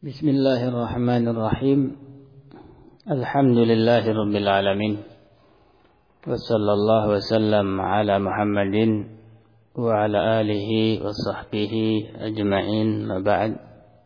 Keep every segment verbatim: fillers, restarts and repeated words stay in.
Bismillahirrahmanirrahim. Alhamdulillahirabbil alamin. Wassallallahu wasallam ala Muhammadin wa ala alihi wa sahbihi ajma'in. Ma ba'd.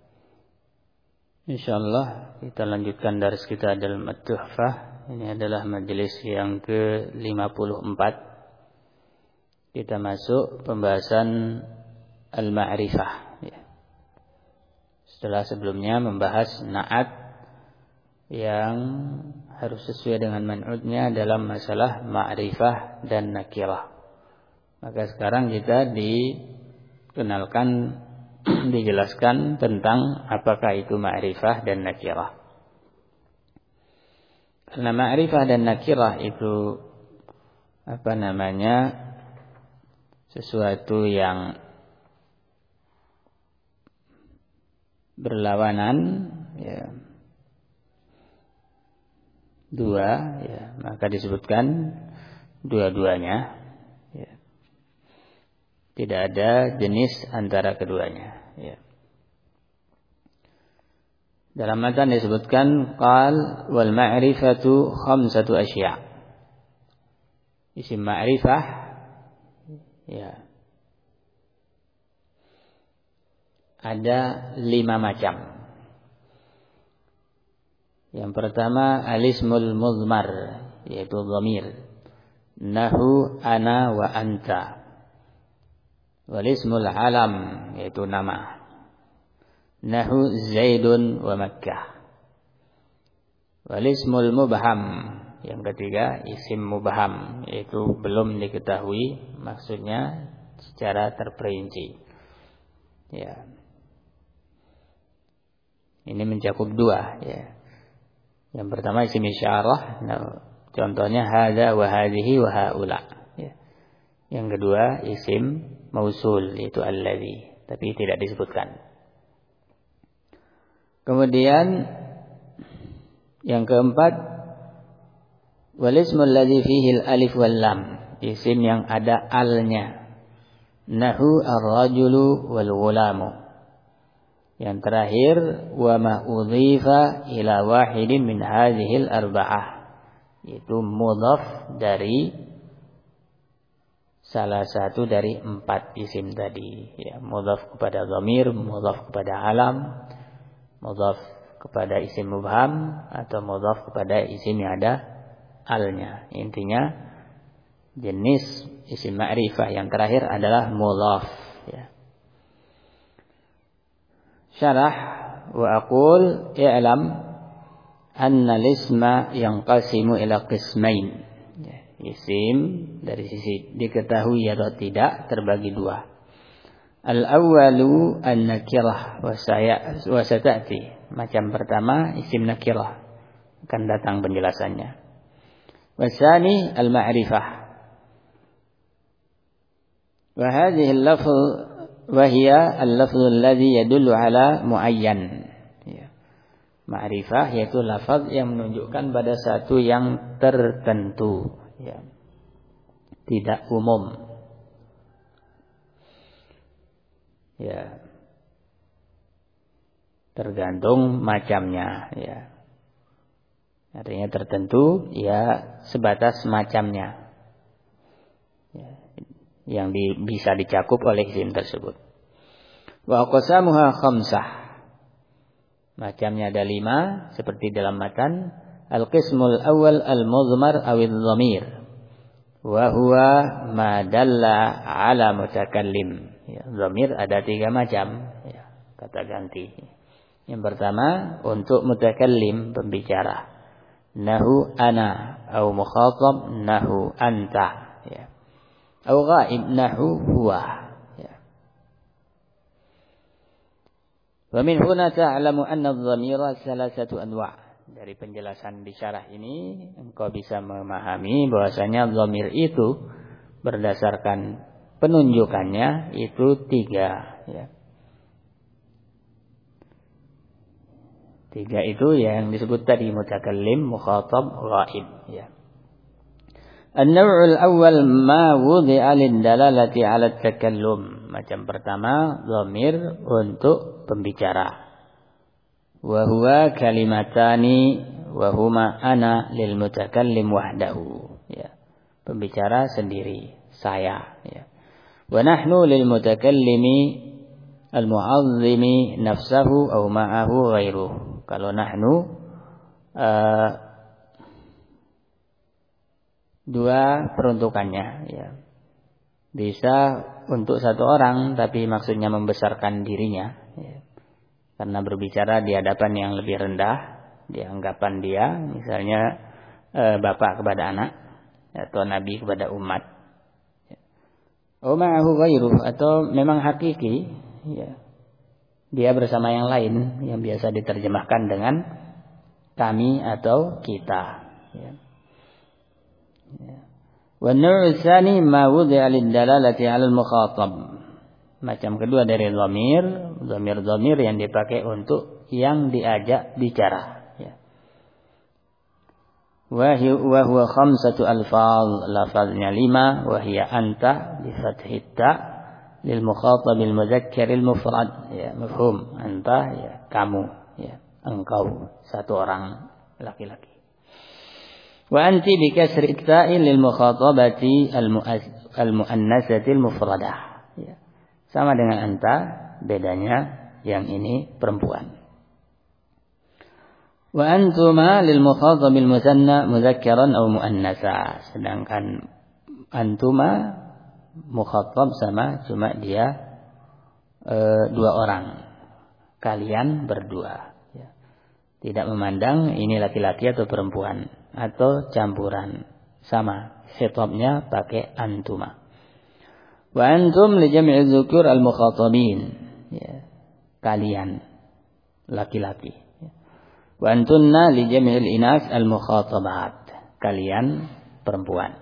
Insyaallah kita lanjutkan daris kita dalam At-Tuhfah. Ini adalah majelis yang ke lima puluh empat. Kita masuk pembahasan al-ma'rifah. Setelah sebelumnya membahas na'at yang harus sesuai dengan man'utnya dalam masalah ma'rifah dan nakirah. Maka sekarang kita dikenalkan, dijelaskan tentang apakah itu ma'rifah dan nakirah. Karena ma'rifah dan nakirah itu apa namanya sesuatu yang berlawanan, ya, dua, ya, maka disebutkan dua-duanya, ya. Tidak ada jenis antara keduanya, ya. Dalam matan disebutkan qal wal ma'rifatu khamsatu asya'. Isim ma'rifah, ya, ada lima macam. Yang pertama alismul muzmar, yaitu dhamir. Nahu ana wa anta. Walismul alam, yaitu nama. Nahu Zaidun wa Makkah. Walismul mubham, yang ketiga isim mubham, yaitu belum diketahui maksudnya secara terperinci. Ya. Ini mencakup dua, ya. Yang pertama isim isyarah, nah, contohnya hadza wa hadhihi wa haula, ya. Yang kedua isim mausul, yaitu alladzi, tapi tidak disebutkan. Kemudian yang keempat wal ismul ladzi fihi al alif wal lam, isim yang ada alnya. Nahu ar-rajulu wal ghulamu. Yang terakhir wa ma udhifa ila wahidin min hadhil arba'ah, itu mudhaf dari salah satu dari empat isim tadi, ya, mudhaf kepada dhamir, mudhaf kepada alam, mudhaf kepada isim mubham, atau mudhaf kepada isim yang ada alnya. Intinya jenis isim ma'rifah yang terakhir adalah mudhaf, ya. Syarah wa aqul i'lam anna al-isma yanqasimu ila qismain. Ya, isim dari sisi diketahui atau tidak terbagi dua. Al-awwalu an-nakirah wa saya wa satati. Macam pertama isim nakirah, akan datang penjelasannya. Wasani al-ma'rifah. Wa hadhihi al-lafz wa hiya al-lafzul ladzi yadullu ala muayyan. Ya. Ma'rifah yaitu lafaz yang menunjukkan pada satu yang tertentu, ya. Tidak umum. Ya. Tergantung macamnya, ya. Artinya tertentu, ya, sebatas macamnya, ya, yang di, bisa dicakup oleh isim tersebut. Wa aqsamuha khamsah. Macamnya ada lima, seperti dalam matan. Al-qismul awal al-muzmar awil dhamir. Wa huwa ma dalla ala mutakallim. Ya, dhamir ada tiga macam, ya, kata ganti. Yang pertama untuk mutakallim, pembicara. Nahu ana, au mukhatab nahu anta, ya. Au ghaib nahu huwa, ya. Wa min huna ta'lamu anna adh-dhamira salasatu anwa'. Dari penjelasan di syarah ini engkau bisa memahami bahwasanya dhamir itu berdasarkan penunjukannya itu tiga, ya. Tiga itu yang disebut tadi mutakallim, mukhatab, ghaib, ya. An-naw'ul awwal ma wudi'a lid-dalalati 'ala at-takallum. Macam pertama, dhamir untuk pembicara. wa huwa kalimatani wa huma ana lil mutakallim wahdahu. Ya. Pembicara sendiri, saya, ya. Wa nahnu lil mutakallimi al-mu'azzimi nafsahu aw ma'ahu ghairuhu. Kalau nahnu uh, dua peruntukannya, ya. Bisa untuk satu orang tapi maksudnya membesarkan dirinya, ya. Karena berbicara di hadapan yang lebih rendah, di anggapan dia, misalnya uh, bapak kepada anak atau nabi kepada umat. Aw ma'ahu ghairuhu, atau memang hakiki, ya. Dia bersama yang lain yang biasa diterjemahkan dengan kami atau kita, ya. Ya. Wa an-naw'u tsani ma wudi'a lid-dalalati 'ala al-mukhatab. Macam kedua dari dhamir, dhamir-dhamir yang dipakai untuk yang diajak bicara, ya. Wa huwa khamsatu alfaz, lafaznya lima, wa hiya anta bi fathhi ta lil mukhatab al mudzakkar al mufrad, ya, mafhum. Anta, ya, kamu, ya, engkau, satu orang laki-laki. Wa anti bi kasri ta'i lil mukhatabati al muannasati al mufradah, ya. Sama dengan anta, bedanya yang ini perempuan. Wa antuma lil mukhatabil musanna mudzakkaran aw muannasa. Sedangkan antuma mukhatab sama, cuma dia e, dua orang. Kalian berdua, ya. Tidak memandang ini laki-laki atau perempuan atau campuran. Sama, khitabnya pakai antuma. Wa antum li jam'i dzukur al mukhatabin, ya. Kalian laki-laki. Wa antunna li jami'il inas al mukhatabat, kalian perempuan.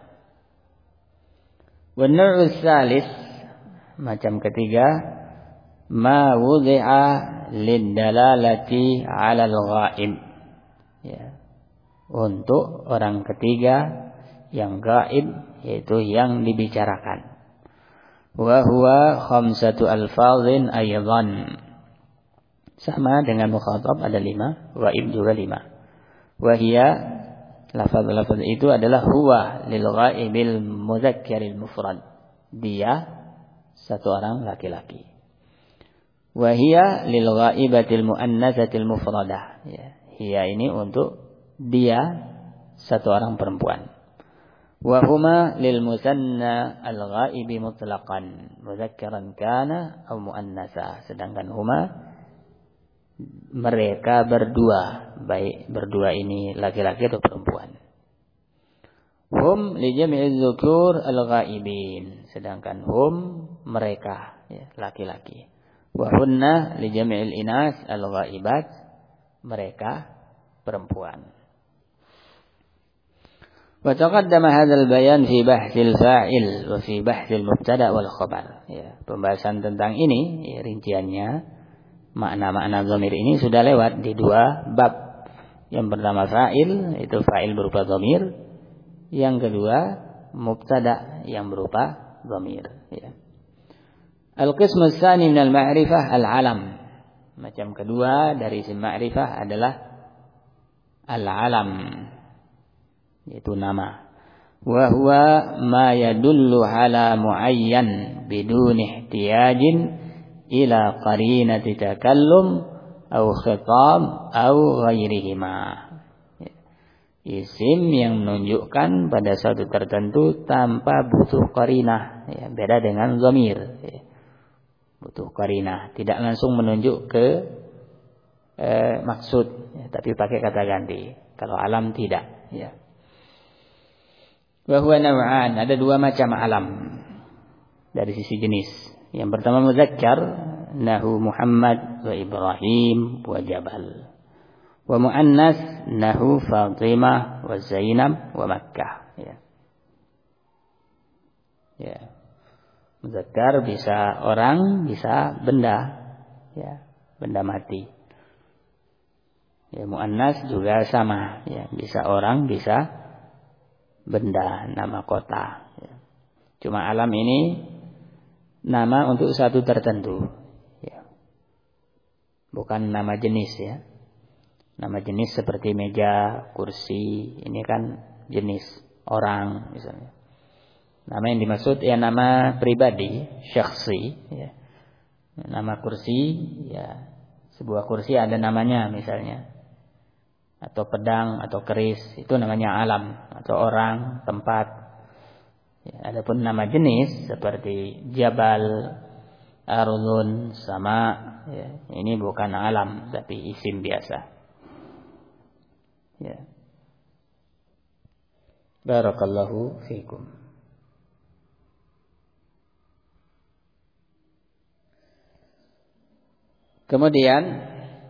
Wa an-naw'u tsalits, macam ketiga, ma wudi'a lid-dalalati 'ala al-ghaib, ya. Untuk orang ketiga yang gaib, yaitu yang dibicarakan. Wa huwa khamsatu alfazin aidan. Sama dengan mukhatab ada lima, ghaib juga lima. Wahia, lafaz-lafaz itu adalah huwa lil ghaibil mudzakkaril mufrad. Dia satu orang laki-laki. Wahia lil ghaibatil muannasatil mufradah. Ya, hiya ini untuk dia satu orang perempuan. Wa huma lil musanna al ghaibi mutlaqan, mudzakkaran kana aw muannasa. Sedangkan huma mereka berdua, baik berdua ini laki-laki atau perempuan. Hum li jami'iz dzukur al-ghaibin, sedangkan hum mereka, ya, laki-laki. Wa hunna li jami'il inas al-ghaibat, mereka perempuan. Wa taqaddama hadzal bayan fi bahthil fa'il wa fi bahthil mubtada wal khabar. Ya, pembahasan tentang ini, ya, rinciannya, makna-makna dhamir ini sudah lewat di dua bab. Yang pertama fa'il, itu fa'il berupa dhamir. Yang kedua mubtada yang berupa dhamir, ya. Al-qismu tsani min al-ma'rifah al-alam. Macam kedua dari isim ma'rifah adalah al-alam, yaitu nama. Wa huwa ma yadullu ala muayyan bidun ihtiyajin ila qarinati takallum au khitab au ghairihima. Isim yang menunjukkan pada suatu tertentu tanpa butuh qarinah, ya, beda dengan dhamir, ya. Butuh qarinah, tidak langsung menunjuk ke eh, maksud, ya, tapi pakai kata ganti. Kalau alam tidak, ya. Wa huwa naw'an, ada dua macam alam dari sisi jenis. Yang pertama muzakkar, nahu Muhammad wa Ibrahim wa Jabal. Wa muannas, nahu Fatimah wa Zainab wa Makkah. Ya. Ya. Muzakkar bisa orang, bisa benda. Ya, benda mati. Ya, muannas juga sama. Ya, bisa orang, bisa benda, nama kota. Ya. Cuma alam ini nama untuk satu tertentu, ya. Bukan nama jenis, ya. Nama jenis seperti meja, kursi, ini kan jenis orang misalnya. Nama yang dimaksud ya nama pribadi, syakhsi, ya. Nama kursi, ya sebuah kursi ada namanya misalnya. Atau pedang atau keris, itu namanya alam, atau orang, tempat. Ya, adapun nama jenis seperti jabal, ardun, sama, ya, ini bukan alam tapi isim biasa. Ya. Barakallahu fiikum. Kemudian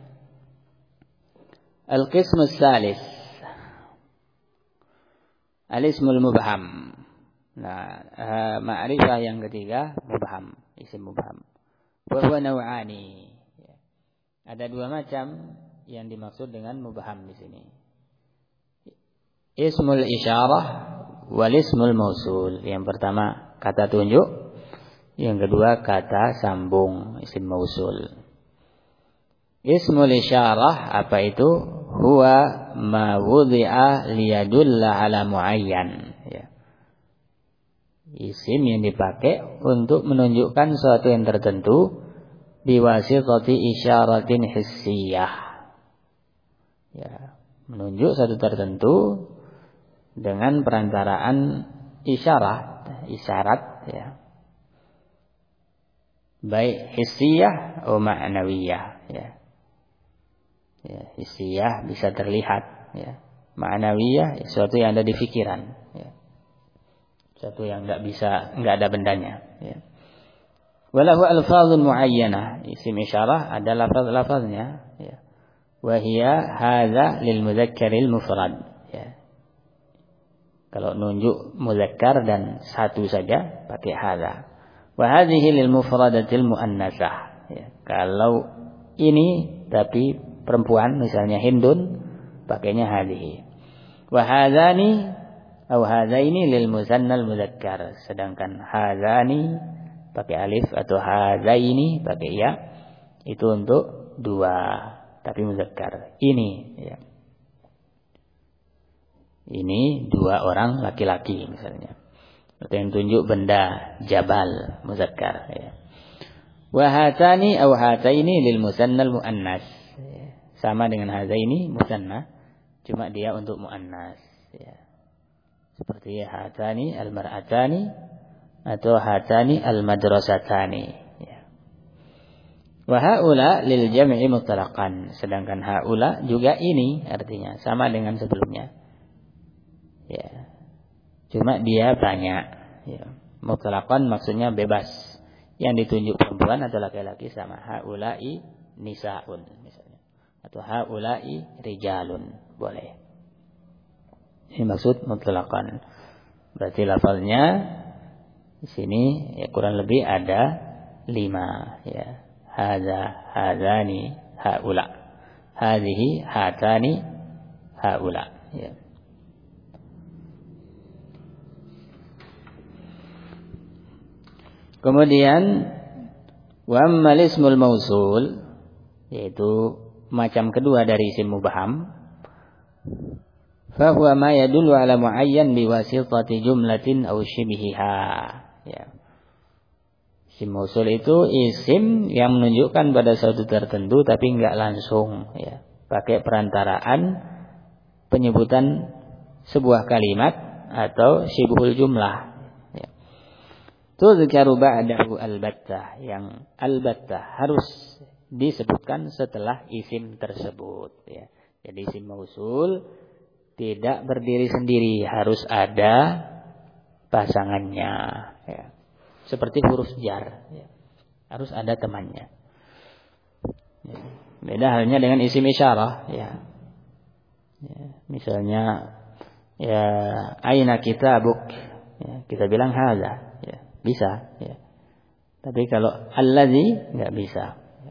al-qismu tsalis, al-ismul mubham. Nah, uh, ma'rifah yang ketiga mubham, isim mubham. Wa huwa naw'ani. Ada dua macam yang dimaksud dengan mubham di sini. Ismul isyarah wal ismul mausul. Yang pertama kata tunjuk, yang kedua kata sambung, isim mausul. Ismul isyarah apa itu? Huwa ma wudi'a liyadulla ala muayyan. Ya. Isim yang dipakai untuk menunjukkan suatu yang tertentu biwasitati isyaratin hissiyah. Ya, menunjuk suatu tertentu dengan perantaraan isyarat, isyarat ya. Baik hissiyah atau ma'nawiyah ya. Ya, hissiyah bisa terlihat ya. Ma'nawiyah sesuatu yang ada di pikiran ya. Sesuatu yang enggak bisa, enggak ada bendanya ya. Walahu alfazun muayyanah, isim isyarah ada lafaz-lafaznya ya. Wa hiya hadza lil mudzakkaril mufrad ya. Kalau nunjuk muzakkar dan satu saja pakai hadza. Wa hadhihi lil mufradatil muannasah ya. Kalau ini tapi perempuan misalnya Hindun pakainya hadhihi. Wa hadzani atau hadzaini lil muzannal mudzakkar, sedangkan hadzani pakai alif atau hadzaini pakai ya itu untuk dua tapi muzakkar. Ini ya. Ini dua orang laki-laki misalnya. Atau yang tunjuk benda jabal muzakkar ya. Wa hatani aw hataini lil musannal muannas. Sama dengan hadzaini musanna, cuma dia untuk muannas ya. Seperti hatani al mar'atani atau hatani al madrasatani ya. Wa haula lil jam'i mutlaqan, sedangkan haula juga ini artinya sama dengan sebelumnya. Ya. Cuma dia banyak ya. Mutlaqan maksudnya bebas. Yang ditunjuk perempuan atau laki-laki sama. Haula'i nisaun misalnya. Atau haula'i rijalun. Boleh. Ini maksud mutlaqan. Berarti lafalnya di sini ya kurang lebih ada lima ya. Hadza, hadzani, haula. Hadhihi, hatani, haula ya. Kemudian wa ammal ismul mausul, yaitu macam kedua dari isim mubham, fa huwa ma yadullu ala muayyan bi wasitati jumlatin aw shibhiha ya. Isim mausul itu isim yang menunjukkan pada suatu tertentu tapi enggak langsung ya, pakai perantaraan penyebutan sebuah kalimat atau syibhul jumlah. Tuzkaru ba'dahu albattah, yang albattah harus disebutkan setelah isim tersebut ya. Jadi isim mausul tidak berdiri sendiri, harus ada pasangannya ya. Seperti huruf jar ya. Harus ada temannya ya. Beda halnya dengan isim isyarah ya. Ya, misalnya ya aina kitabuk ya, kita bilang hadza ya. Bisa ya. Tapi kalau allazi enggak bisa ya.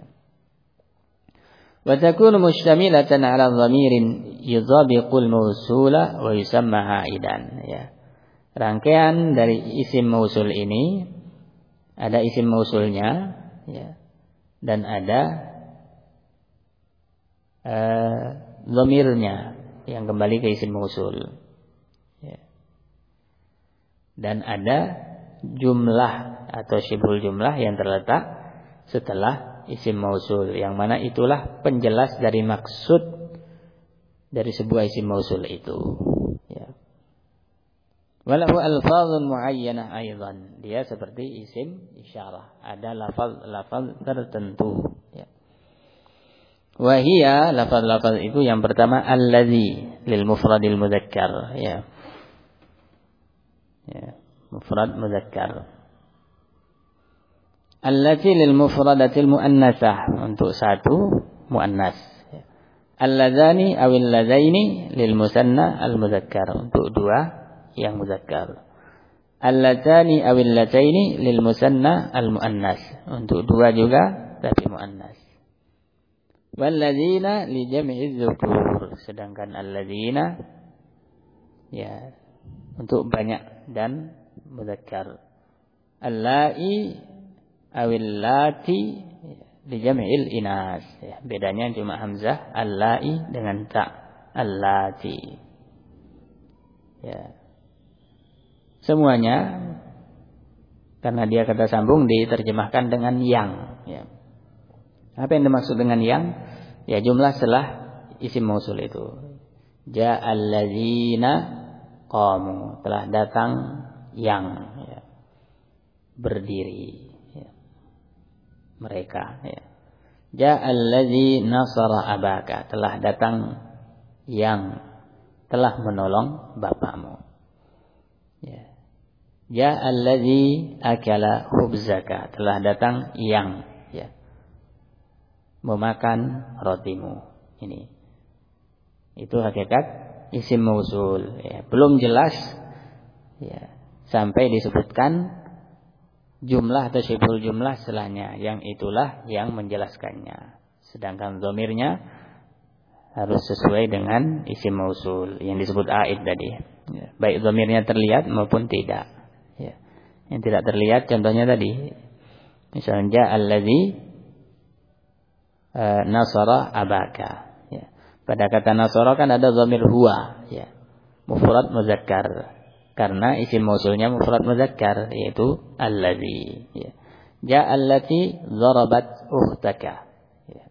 Wa takunu mustamilatan 'ala dhamirin yudhabiqul mausula wa yusamma aidan ya. Rangkaian dari isim mausul ini ada isim mausulnya ya, dan ada uh, dhamirnya yang kembali ke isim mausul. Ya. Dan ada jumlah atau syibhul jumlah yang terletak setelah isim mausul, yang mana itulah penjelas dari maksud dari sebuah isim mausul itu. Ya. Walahu alfazun muayyanah aidan, dia seperti isim isyarah, ada lafaz-lafaz tertentu. Ya. Wahia lafaz-lafaz itu yang pertama allazi lil mufradil mudzakkar, ya. Ya, mufrad mudzakkar. Allati lil mufradatil muannasah, untuk satu muannas. Ya. Alladzani awil ladzaini lil musanna al mudzakkar, untuk dua yang mudzakkar. Allatani awil lataini lil musanna al muannas, untuk dua juga tapi muannas. Walladzina li jam'i dzukur, sedangkan alladzina ya untuk banyak dan mudzakkar. Allai awil lati li jam'il inas, ya, bedanya cuma hamzah allai dengan ta allati. Ya. Semuanya karena dia kata sambung diterjemahkan dengan yang. Ya. Apa yang dimaksud dengan yang? Ya, jumlah setelah isim mausul itu. Ja'al ladzina qamu, telah datang yang, ya, berdiri, ya, mereka. Ya. Ja'al ladzi nasara abaka, telah datang yang telah menolong bapakmu. Ya. Ya allazi akala khubzaka, telah datang yang, ya, memakan rotimu. Ini itu hakikat isim mausul, ya. Belum jelas, ya, sampai disebutkan jumlah atau syibhul jumlah setelahnya, yang itulah yang menjelaskannya. Sedangkan dhamirnya harus sesuai dengan isim mausul yang disebut aid tadi, ya. Baik dhamirnya terlihat maupun tidak. Ya. Yang tidak terlihat contohnya tadi, misalnya allazi uh, nasara abaka, ya. Pada kata nasara kan ada dhamir huwa, ya, mufrad muzakkar, karena isim mausulnya mufrad muzakkar, yaitu allazi, ya. Ja allati dharabat ukhtaka, ya.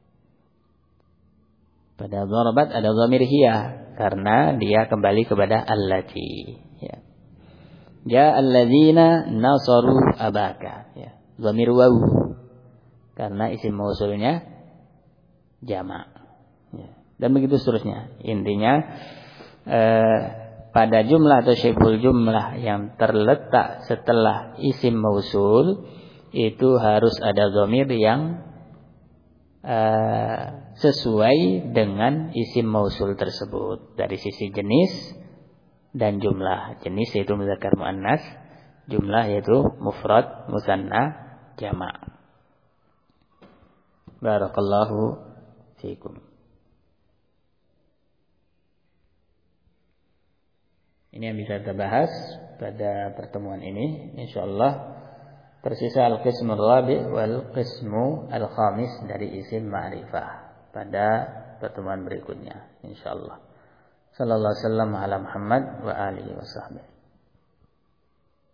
Pada dharabat ada dhamir hiya, karena dia kembali kepada allati, ya. Ja alladzina nasaru abaka, ya, dhamir waw, karena isim mausulnya jamak, ya. Dan begitu seterusnya. Intinya eh, pada jumlah atau syibhul jumlah yang terletak setelah isim mausul itu harus ada dhamir yang eh, sesuai dengan isim mausul tersebut dari sisi jenis dan jumlah. Jenis yaitu mudzakkar muannas, jumlah yaitu mufrad musanna jamak. Barakallahu fiikum. Ini yang bisa kita bahas pada pertemuan ini. Insyaallah tersisa al-qismul rabi' wal qismu al-khamis dari isim ma'rifah pada pertemuan berikutnya insyaallah. Sallallahu alaihi wasallam ala Muhammad wa alihi wasallam.